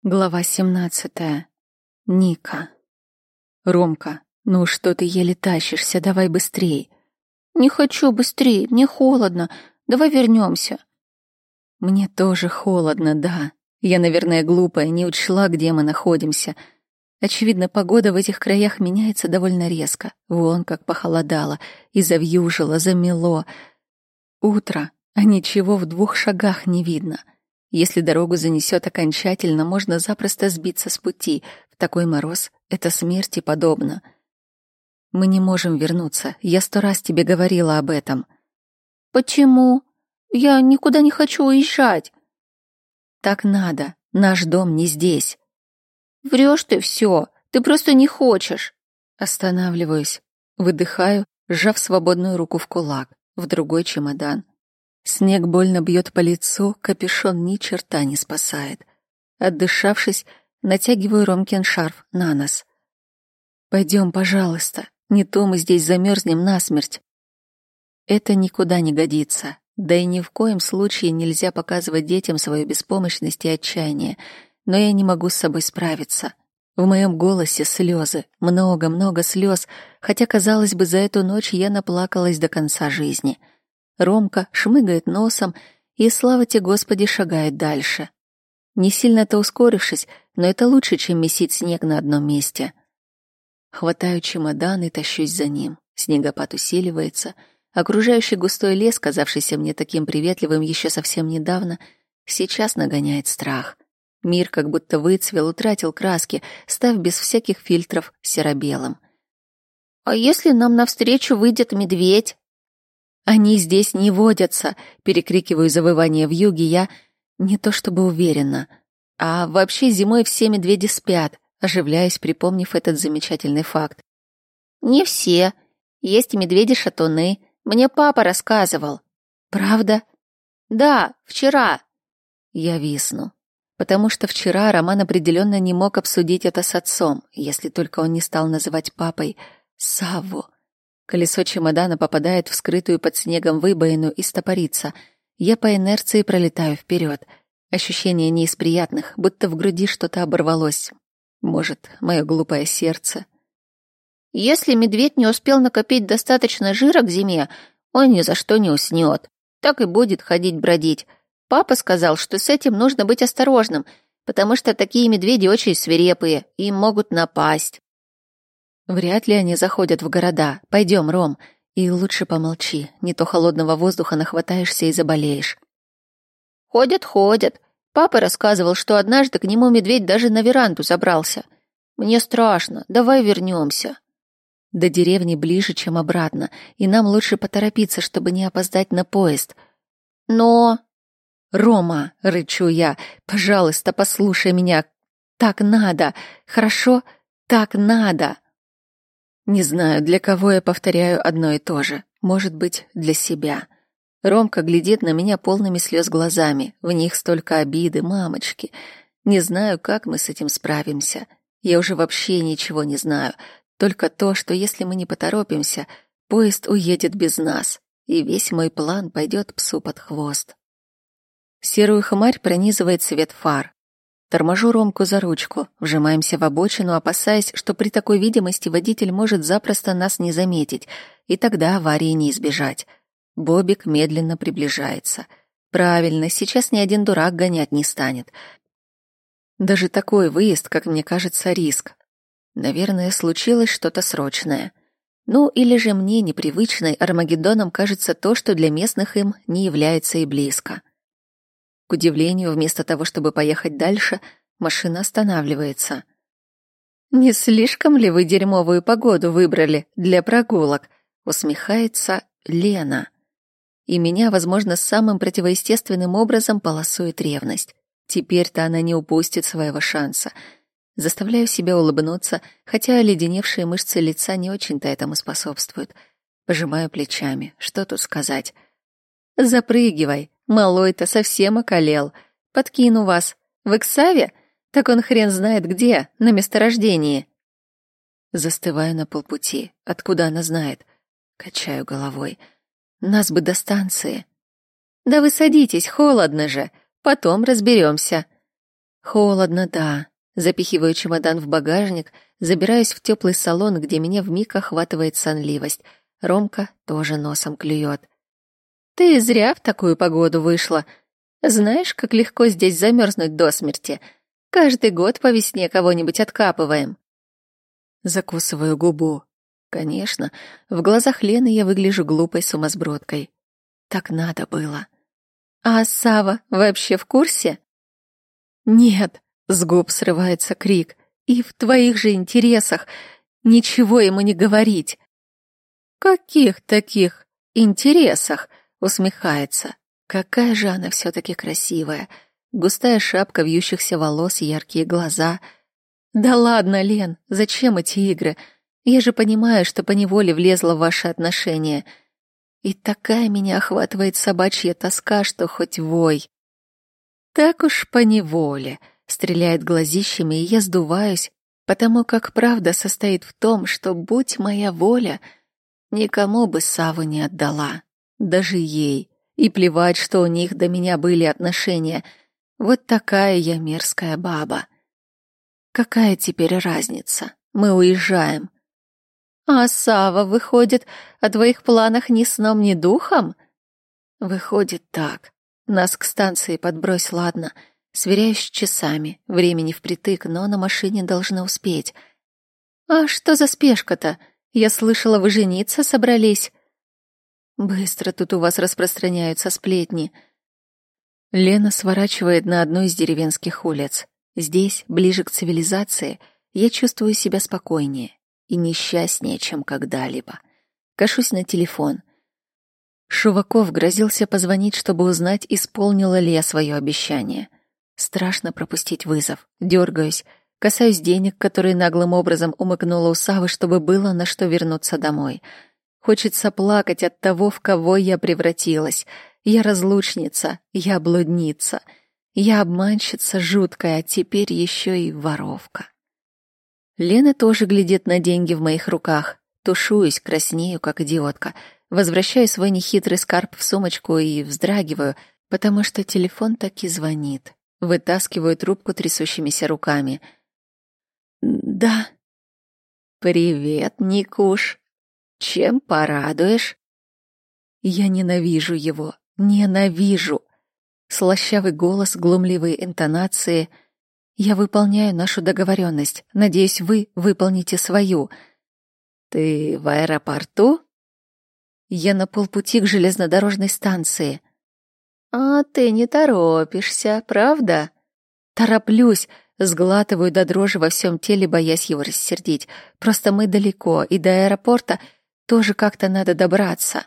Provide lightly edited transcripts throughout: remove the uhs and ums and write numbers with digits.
Глава 17. Ника. Ромка, ну что ты еле тащишься, давай быстрей. Не хочу быстрее, мне холодно. Давай вернемся. Мне тоже холодно, да. Я, наверное, глупая, не учла, где мы находимся. Очевидно, погода в этих краях меняется довольно резко. Вон как похолодало, и завьюжило, замело. Утро, а ничего в 2 шагах не видно. Если дорогу занесет окончательно, можно запросто сбиться с пути. В такой мороз это смерти подобно. Мы не можем вернуться. Я 100 раз тебе говорила об этом. Почему? Я никуда не хочу уезжать. Так надо. Наш дом не здесь. Врешь ты все. Ты просто не хочешь. Останавливаюсь. Выдыхаю, сжав свободную руку в кулак. В другой чемодан. Снег больно бьет по лицу, капюшон ни черта не спасает. Отдышавшись, натягиваю Ромкин шарф на нос. Пойдем, пожалуйста, не то мы здесь замерзнем насмерть. Это никуда не годится, да и ни в коем случае нельзя показывать детям свою беспомощность и отчаяние, но я не могу с собой справиться. В моем голосе слезы, много-много слез, хотя, казалось бы, за эту ночь я наплакалась до конца жизни. Ромка шмыгает носом и, слава тебе, Господи, шагает дальше. Не сильно-то ускорившись, но это лучше, чем месить снег на одном месте. Хватаю чемодан и тащусь за ним. Снегопад усиливается. Окружающий густой лес, казавшийся мне таким приветливым еще совсем недавно, сейчас нагоняет страх. Мир как будто выцвел, утратил краски, став без всяких фильтров серо-белым. А если нам навстречу выйдет медведь? «Они здесь не водятся!» — перекрикиваю завывание вьюги я не то чтобы уверена. А вообще зимой все медведи спят, оживляюсь, припомнив этот замечательный факт. Не все. Есть медведи-шатуны. Мне папа рассказывал. Правда? Да, вчера. Я висну. Потому что вчера Роман определенно не мог обсудить это с отцом, если только он не стал называть папой Савву. Колесо чемодана попадает в скрытую под снегом выбоину и стопорится. Я по инерции пролетаю вперед. Ощущение не из приятных, будто в груди что-то оборвалось. Может, мое глупое сердце. Если медведь не успел накопить достаточно жира к зиме, он ни за что не уснет. Так и будет ходить-бродить. Папа сказал, что с этим нужно быть осторожным, потому что такие медведи очень свирепые, и им могут напасть. Вряд ли они заходят в города. Пойдем, Ром. И лучше помолчи, не то холодного воздуха нахватаешься и заболеешь. Ходят. Папа рассказывал, что однажды к нему медведь даже на веранду забрался. Мне страшно, давай вернемся. До деревни ближе, чем обратно, и нам лучше поторопиться, чтобы не опоздать на поезд. Но... «Рома!» — рычу я. «Пожалуйста, послушай меня. Так надо. Хорошо? Так надо!» Не знаю, для кого я повторяю одно и то же. Может быть, для себя. Ромка глядит на меня полными слез глазами. В них столько обиды, мамочки. Не знаю, как мы с этим справимся. Я уже вообще ничего не знаю. Только то, что если мы не поторопимся, поезд уедет без нас, и весь мой план пойдет псу под хвост. Серую хмарь пронизывает свет фар. Торможу Ромку за ручку, вжимаемся в обочину, опасаясь, что при такой видимости водитель может запросто нас не заметить, и тогда аварии не избежать. Бобик медленно приближается. Правильно, сейчас ни один дурак гонять не станет. Даже такой выезд, как мне кажется, риск. Наверное, случилось что-то срочное. Ну, или же мне, непривычной, Армагеддоном кажется то, что для местных им не является и близко. К удивлению, вместо того, чтобы поехать дальше, машина останавливается. «Не слишком ли вы дерьмовую погоду выбрали для прогулок?» — усмехается Лена. И меня, возможно, самым противоестественным образом полосует ревность. Теперь-то она не упустит своего шанса. Заставляю себя улыбнуться, хотя оледеневшие мышцы лица не очень-то этому способствуют. Пожимаю плечами. Что тут сказать? «Запрыгивай. Малой-то совсем околел. Подкину вас. В Иксаве? Так он хрен знает где, на месторождении». Застываю на полпути. Откуда она знает? Качаю головой. Нас бы до станции. «Да вы садитесь, холодно же. Потом разберемся». Холодно, да. Запихиваю чемодан в багажник, забираюсь в теплый салон, где меня вмиг охватывает сонливость. Ромка тоже носом клюет. «Ты зря в такую погоду вышла. Знаешь, как легко здесь замерзнуть до смерти. Каждый год по весне кого-нибудь откапываем». Закусываю губу. Конечно, в глазах Лены я выгляжу глупой сумасбродкой. Так надо было. «А Сава вообще в курсе?» «Нет», — с губ срывается крик. «И в твоих же интересах ничего ему не говорить». «Каких таких интересах?» — усмехается. Какая же она все-таки красивая. Густая шапка вьющихся волос, яркие глаза. «Да ладно, Лен, зачем эти игры? Я же понимаю, что поневоле влезла в ваши отношения. И такая меня охватывает собачья тоска, что хоть вой». «Так уж поневоле», — стреляет глазищами, и я сдуваюсь, потому как правда состоит в том, что, будь моя воля, никому бы Саву не отдала, даже ей. И плевать, что у них до меня были отношения. Вот такая я мерзкая баба. Какая теперь разница? Мы уезжаем. А Сава, выходит, о твоих планах ни сном, ни духом? Выходит так. Нас к станции подбрось, ладно. Сверяюсь с часами. Времени впритык, но на машине должна успеть. А что за спешка-то? Я слышала, вы жениться собрались. Быстро тут у вас распространяются сплетни. Лена сворачивает на одну из деревенских улиц. Здесь, ближе к цивилизации, я чувствую себя спокойнее и несчастнее, чем когда-либо. Кашусь на телефон. Шуваков грозился позвонить, чтобы узнать, исполнила ли я свое обещание. Страшно пропустить вызов. Дергаюсь, касаюсь денег, которые наглым образом умыкнула у Савы, чтобы было на что вернуться домой. Хочется плакать от того, в кого я превратилась. Я разлучница, я блудница, я обманщица жуткая, а теперь еще и воровка. Лена тоже глядит на деньги в моих руках. Тушуюсь, краснею, как идиотка. Возвращаю свой нехитрый скарб в сумочку и вздрагиваю, потому что телефон таки звонит. Вытаскиваю трубку трясущимися руками. «Да». «Привет, Никуш. Чем порадуешь?» Я ненавижу его, ненавижу. Слащавый голос, глумливые интонации. Я выполняю нашу договоренность. Надеюсь, вы выполните свою. Ты в аэропорту? Я на полпути к железнодорожной станции. А ты не торопишься, правда? Тороплюсь, сглатываю до дрожи во всем теле, боясь его рассердить. Просто мы далеко, и до аэропорта тоже как-то надо добраться.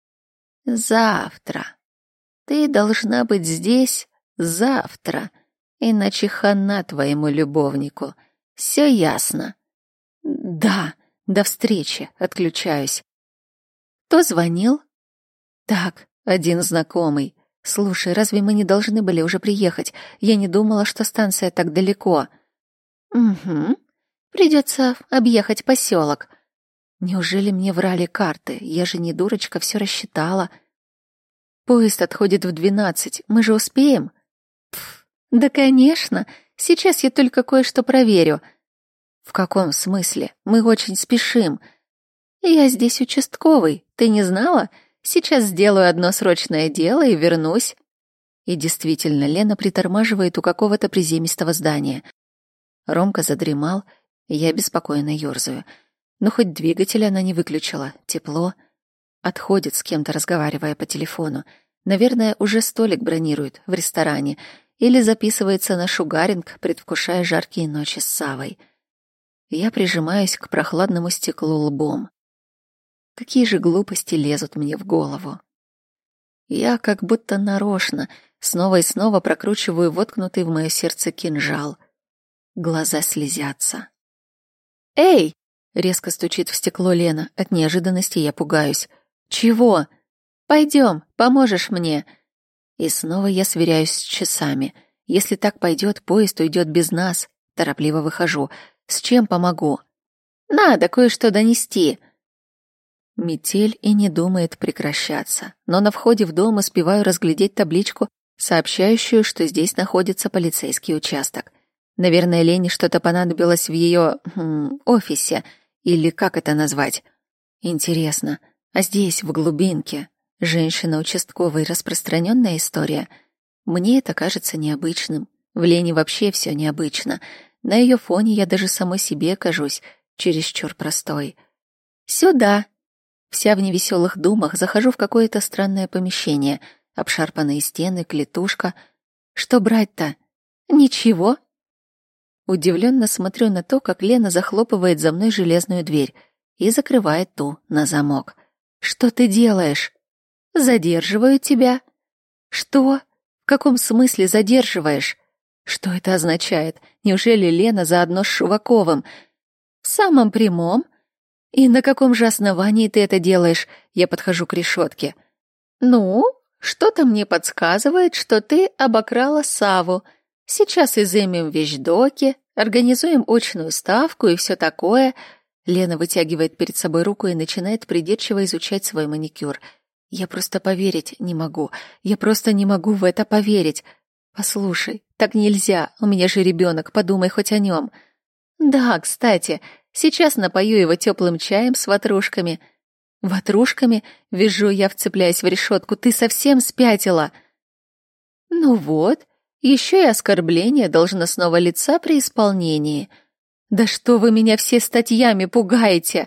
Завтра. Ты должна быть здесь завтра, иначе хана твоему любовнику. Все ясно? Да, до встречи, отключаюсь. Кто звонил? Так, один знакомый. Слушай, разве мы не должны были уже приехать? Я не думала, что станция так далеко. Угу. Придется объехать поселок. Неужели мне врали карты? Я же не дурочка, все рассчитала. Поезд отходит в 12. Мы же успеем? Пф, да, конечно. Сейчас я только кое-что проверю. В каком смысле? Мы очень спешим. Я здесь участковый. Ты не знала? Сейчас сделаю одно срочное дело и вернусь. И действительно, Лена притормаживает у какого-то приземистого здания. Ромка задремал, я беспокойно ёрзаю. Но хоть двигатель она не выключила. Тепло. Отходит с кем-то, разговаривая по телефону. Наверное, уже столик бронирует в ресторане или записывается на шугаринг, предвкушая жаркие ночи с Савой. Я прижимаюсь к прохладному стеклу лбом. Какие же глупости лезут мне в голову. Я как будто нарочно снова и снова прокручиваю воткнутый в мое сердце кинжал. Глаза слезятся. «Эй!» — резко стучит в стекло Лена. От неожиданности я пугаюсь. «Чего?» «Пойдем, поможешь мне». И снова я сверяюсь с часами. Если так пойдет, поезд уйдет без нас. Торопливо выхожу. С чем помогу? Надо кое-что донести. Метель и не думает прекращаться. Но на входе в дом успеваю разглядеть табличку сообщающую, что здесь находится полицейский участок. Наверное, Лене что-то понадобилось в ее офисе, или как это назвать. Интересно, а здесь, в глубинке, женщина-участковый — распространенная история? Мне это кажется необычным. В Лене вообще все необычно. На ее фоне я даже самой себе кажусь чересчур простой. Сюда. Вся в невеселых думах захожу в какое-то странное помещение. Обшарпанные стены, клетушка. Что брать-то? Ничего. Удивленно смотрю на то, как Лена захлопывает за мной железную дверь и закрывает ту на замок. Что ты делаешь? Задерживаю тебя. Что? В каком смысле задерживаешь? Что это означает? Неужели Лена заодно с Шуваковым? В самом прямом. И на каком же основании ты это делаешь? Я подхожу к решетке. Ну, что-то мне подсказывает, что ты обокрала Саву. Сейчас изымем вещдоки, организуем очную ставку и все такое. Лена вытягивает перед собой руку и начинает придирчиво изучать свой маникюр. Я просто поверить не могу. Я просто не могу в это поверить. Послушай, так нельзя. У меня же ребенок, подумай хоть о нем. Да, кстати, сейчас напою его теплым чаем с ватрушками. Ватрушками? Вижу я, вцепляясь в решетку. Ты совсем спятила? Ну вот, еще и оскорбление должностного лица при исполнении. Да что вы меня все статьями пугаете?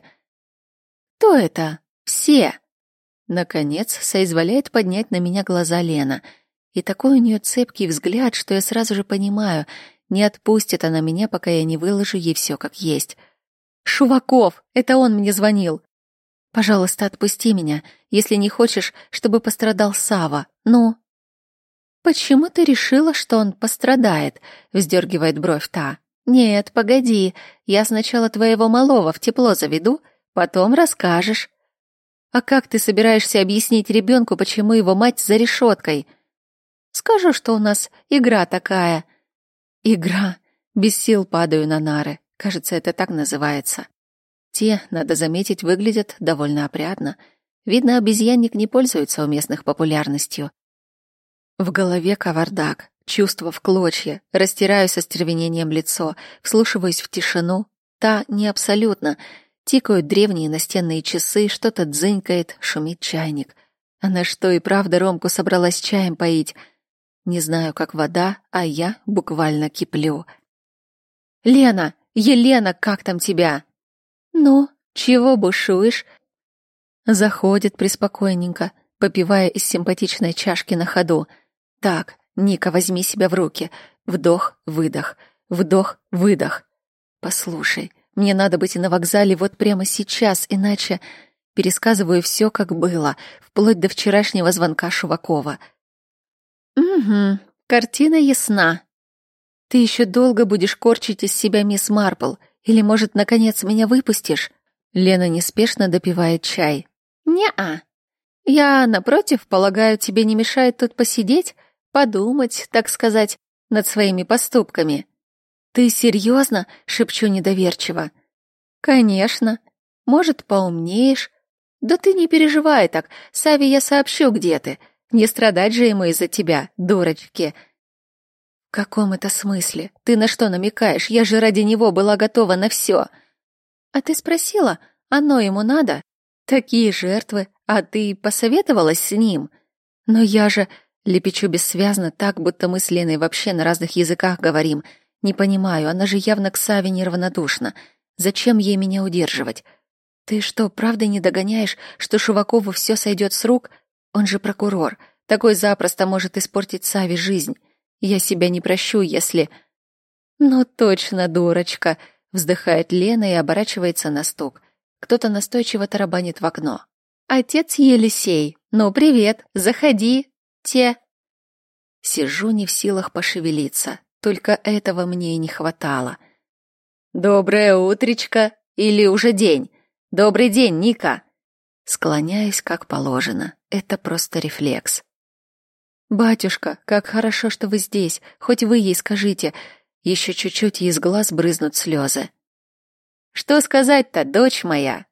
Кто это? Все. Наконец, соизволяет поднять на меня глаза Лена. И такой у нее цепкий взгляд, что я сразу же понимаю, не отпустит она меня, пока я не выложу ей все как есть. Шуваков, это он мне звонил. Пожалуйста, отпусти меня, если не хочешь, чтобы пострадал Сава. Ну? Почему ты решила, что он пострадает? Вздергивает бровь та. Нет, погоди, я сначала твоего малого в тепло заведу, потом расскажешь. А как ты собираешься объяснить ребенку, почему его мать за решеткой? Скажу, что у нас игра такая. Игра. Без сил падаю на нары. Кажется, это так называется. Те, надо заметить, выглядят довольно опрятно. Видно, обезьянник не пользуется у местных популярностью. В голове кавардак, чувства в клочья, растираю со стервенением лицо, вслушиваюсь в тишину. Та не абсолютно. Тикают древние настенные часы, что-то дзынькает, шумит чайник. Она что, и правда Ромку собралась чаем поить? Не знаю, как вода, а я буквально киплю. «Лена! Елена, как там тебя?» «Ну, чего бушуешь?» Заходит приспокойненько, попивая из симпатичной чашки на ходу. «Так, Ника, возьми себя в руки. Вдох-выдох, вдох-выдох. Послушай, мне надо быть на вокзале вот прямо сейчас, иначе...» Пересказываю все, как было, вплоть до вчерашнего звонка Шувакова. «Угу, картина ясна. Ты еще долго будешь корчить из себя мисс Марпл, или, может, наконец меня выпустишь?» Лена неспешно допивает чай. «Не-а. Я, напротив, полагаю, тебе не мешает тут посидеть, подумать, так сказать, над своими поступками». «Ты серьезно?» — шепчу недоверчиво. «Конечно. Может, поумнеешь. Да ты не переживай так, Саве я сообщу, где ты. Не страдать же ему из-за тебя, дурочки». «В каком это смысле? Ты на что намекаешь? Я же ради него была готова на все». «А ты спросила, оно ему надо? Такие жертвы, а ты посоветовалась с ним?» «Но я же...» — лепечу бессвязно так, будто мы с Леной вообще на разных языках говорим. «Не понимаю, она же явно к Саве неравнодушна. Зачем ей меня удерживать? Ты что, правда не догоняешь, что Шувакову все сойдет с рук? Он же прокурор. Такой запросто может испортить Саве жизнь. Я себя не прощу, если...» «Ну точно, дурочка», — вздыхает Лена и оборачивается на стук. Кто-то настойчиво тарабанит в окно. «Отец Елисей, ну привет, заходи, те...» Сижу не в силах пошевелиться, только этого мне и не хватало. «Доброе утречко, или уже день? Добрый день, Ника!» Склоняюсь, как положено, это просто рефлекс. «Батюшка, как хорошо, что вы здесь, хоть вы ей скажите». Еще чуть-чуть, и из глаз брызнут слезы. «Что сказать-то, дочь моя?»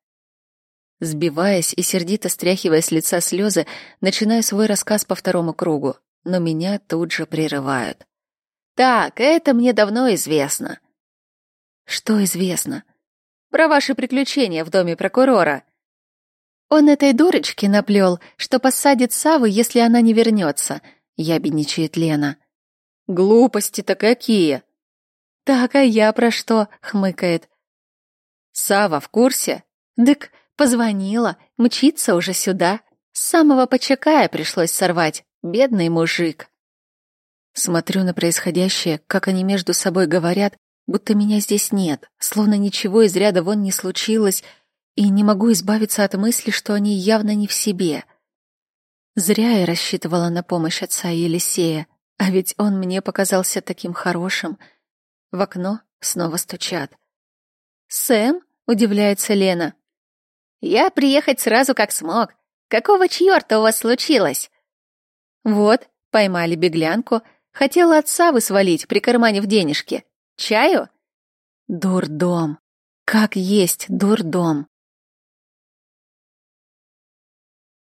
Сбиваясь и сердито стряхивая с лица слезы, начинаю свой рассказ по второму кругу. но меня тут же прерывают. «Так, это мне давно известно». «Что известно?» «Про ваши приключения в доме прокурора». «Он этой дурочке наплел, что посадит Саву, если она не вернется», — ябедничает Лена. «Глупости-то какие!» «Так, а я про что?» — хмыкает. «Сава в курсе?» «Дык, позвонила, мчится уже сюда. С самого Почакая пришлось сорвать. Бедный мужик». Смотрю на происходящее, как они между собой говорят, будто меня здесь нет, словно ничего из ряда вон не случилось, и не могу избавиться от мысли, что они явно не в себе. Зря я рассчитывала на помощь отца Елисея, а ведь он мне показался таким хорошим. В окно снова стучат. «Сэм?» — удивляется Лена. «Я приехать сразу как смог. Какого чёрта у вас случилось?» «Вот, поймали беглянку. Хотела отца свалить, прикарманив денежки. Чаю?» «Дурдом. Как есть дурдом».